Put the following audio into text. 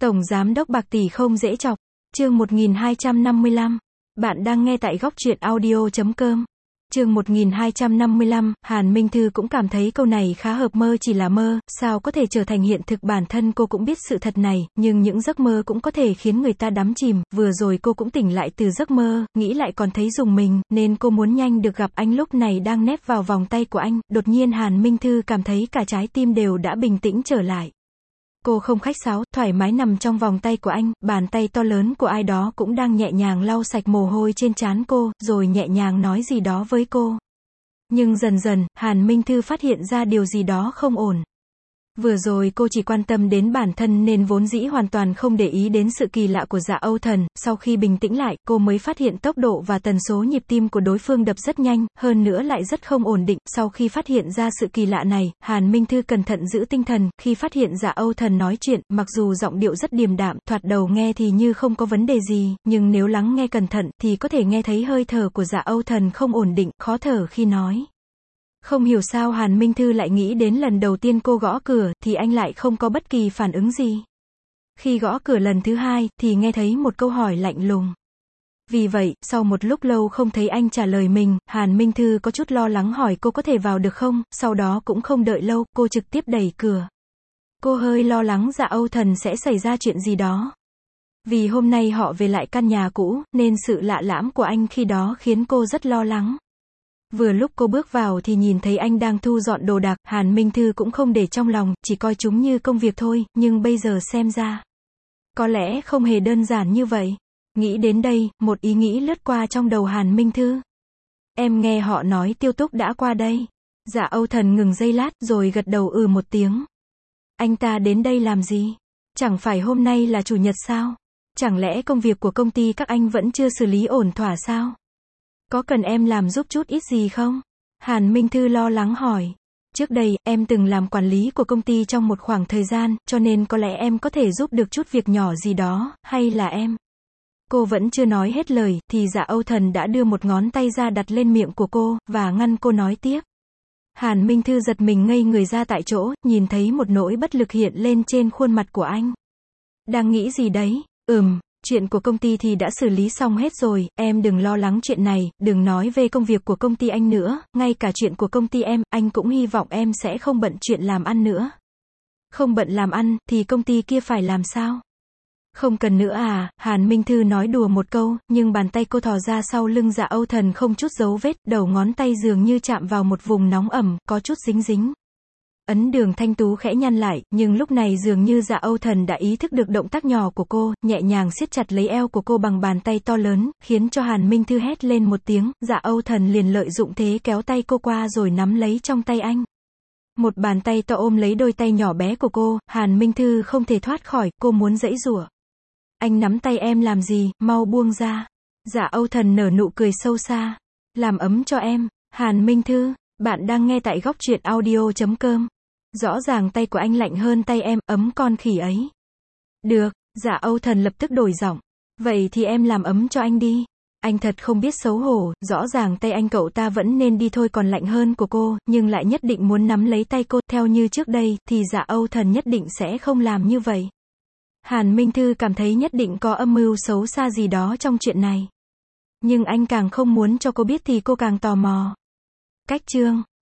Tổng giám đốc bạc tỷ không dễ chọc. Chương 1255. Bạn đang nghe tại góc truyện audio.com. Chương 1255, Hàn Minh Thư cũng cảm thấy câu này khá hợp, mơ chỉ là mơ, sao có thể trở thành hiện thực. Bản thân cô cũng biết sự thật này, nhưng những giấc mơ cũng có thể khiến người ta đắm chìm. Vừa rồi cô cũng tỉnh lại từ giấc mơ, nghĩ lại còn thấy rùng mình, nên cô muốn nhanh được gặp anh. Lúc này đang nép vào vòng tay của anh, đột nhiên Hàn Minh Thư cảm thấy cả trái tim đều đã bình tĩnh trở lại. Cô không khách sáo, thoải mái nằm trong vòng tay của anh, bàn tay to lớn của ai đó cũng đang nhẹ nhàng lau sạch mồ hôi trên trán cô, rồi nhẹ nhàng nói gì đó với cô. Nhưng dần dần, Hàn Minh Thư phát hiện ra điều gì đó không ổn. Vừa rồi cô chỉ quan tâm đến bản thân nên vốn dĩ hoàn toàn không để ý đến sự kỳ lạ của Dạ Âu Thần. Sau khi bình tĩnh lại, cô mới phát hiện tốc độ và tần số nhịp tim của đối phương đập rất nhanh, hơn nữa lại rất không ổn định. Sau khi phát hiện ra sự kỳ lạ này, Hàn Minh Thư cẩn thận giữ tinh thần. Khi phát hiện Dạ Âu Thần nói chuyện, mặc dù giọng điệu rất điềm đạm, thoạt đầu nghe thì như không có vấn đề gì, nhưng nếu lắng nghe cẩn thận, thì có thể nghe thấy hơi thở của Dạ Âu Thần không ổn định, khó thở khi nói. Không hiểu sao Hàn Minh Thư lại nghĩ đến lần đầu tiên cô gõ cửa, thì anh lại không có bất kỳ phản ứng gì. Khi gõ cửa lần thứ hai, thì nghe thấy một câu hỏi lạnh lùng. Vì vậy, sau một lúc lâu không thấy anh trả lời mình, Hàn Minh Thư có chút lo lắng hỏi cô có thể vào được không, sau đó cũng không đợi lâu, cô trực tiếp đẩy cửa. Cô hơi lo lắng Dạ Âu Thần sẽ xảy ra chuyện gì đó. Vì hôm nay họ về lại căn nhà cũ, nên sự lạ lẫm của anh khi đó khiến cô rất lo lắng. Vừa lúc cô bước vào thì nhìn thấy anh đang thu dọn đồ đạc, Hàn Minh Thư cũng không để trong lòng, chỉ coi chúng như công việc thôi, nhưng bây giờ xem ra, có lẽ không hề đơn giản như vậy. Nghĩ đến đây, một ý nghĩ lướt qua trong đầu Hàn Minh Thư. Em nghe họ nói Tiêu Túc đã qua đây. Dạ Âu Thần ngừng giây lát, rồi gật đầu một tiếng. Anh ta đến đây làm gì? Chẳng phải hôm nay là chủ nhật sao? Chẳng lẽ công việc của công ty các anh vẫn chưa xử lý ổn thỏa sao? Có cần em làm giúp chút ít gì không? Hàn Minh Thư lo lắng hỏi. Trước đây, em từng làm quản lý của công ty trong một khoảng thời gian, cho nên có lẽ em có thể giúp được chút việc nhỏ gì đó, hay là em? Cô vẫn chưa nói hết lời, thì Dạ Âu Thần đã đưa một ngón tay ra đặt lên miệng của cô, và ngăn cô nói tiếp. Hàn Minh Thư giật mình ngây người ra tại chỗ, nhìn thấy một nỗi bất lực hiện lên trên khuôn mặt của anh. Đang nghĩ gì đấy? Chuyện của công ty thì đã xử lý xong hết rồi, em đừng lo lắng chuyện này, đừng nói về công việc của công ty anh nữa, ngay cả chuyện của công ty em, anh cũng hy vọng em sẽ không bận chuyện làm ăn nữa. Không bận làm ăn, thì công ty kia phải làm sao? Không cần nữa à? Hàn Minh Thư nói đùa một câu, nhưng bàn tay cô thò ra sau lưng Dạ Âu Thần không chút dấu vết, đầu ngón tay dường như chạm vào một vùng nóng ẩm, có chút dính dính. Ấn Đường thanh tú khẽ nhăn lại, nhưng lúc này dường như Dạ Âu Thần đã ý thức được động tác nhỏ của cô, nhẹ nhàng siết chặt lấy eo của cô bằng bàn tay to lớn, khiến cho Hàn Minh Thư hét lên một tiếng. Dạ Âu Thần liền lợi dụng thế kéo tay cô qua rồi nắm lấy trong tay anh. Một bàn tay to ôm lấy đôi tay nhỏ bé của cô, Hàn Minh Thư không thể thoát khỏi, cô muốn giãy giụa. Anh nắm tay em làm gì, mau buông ra. Dạ Âu Thần nở nụ cười sâu xa. Làm ấm cho em. Hàn Minh Thư, bạn đang nghe tại góc truyện audio.com. Rõ ràng tay của anh lạnh hơn tay em, ấm con khỉ ấy. Được, Dạ Âu Thần lập tức đổi giọng. Vậy thì em làm ấm cho anh đi. Anh thật không biết xấu hổ, rõ ràng tay anh cậu ta vẫn nên đi thôi còn lạnh hơn của cô, nhưng lại nhất định muốn nắm lấy tay cô. Theo như trước đây, thì Dạ Âu Thần nhất định sẽ không làm như vậy. Hàn Minh Thư cảm thấy nhất định có âm mưu xấu xa gì đó trong chuyện này. Nhưng anh càng không muốn cho cô biết thì cô càng tò mò. Cách chương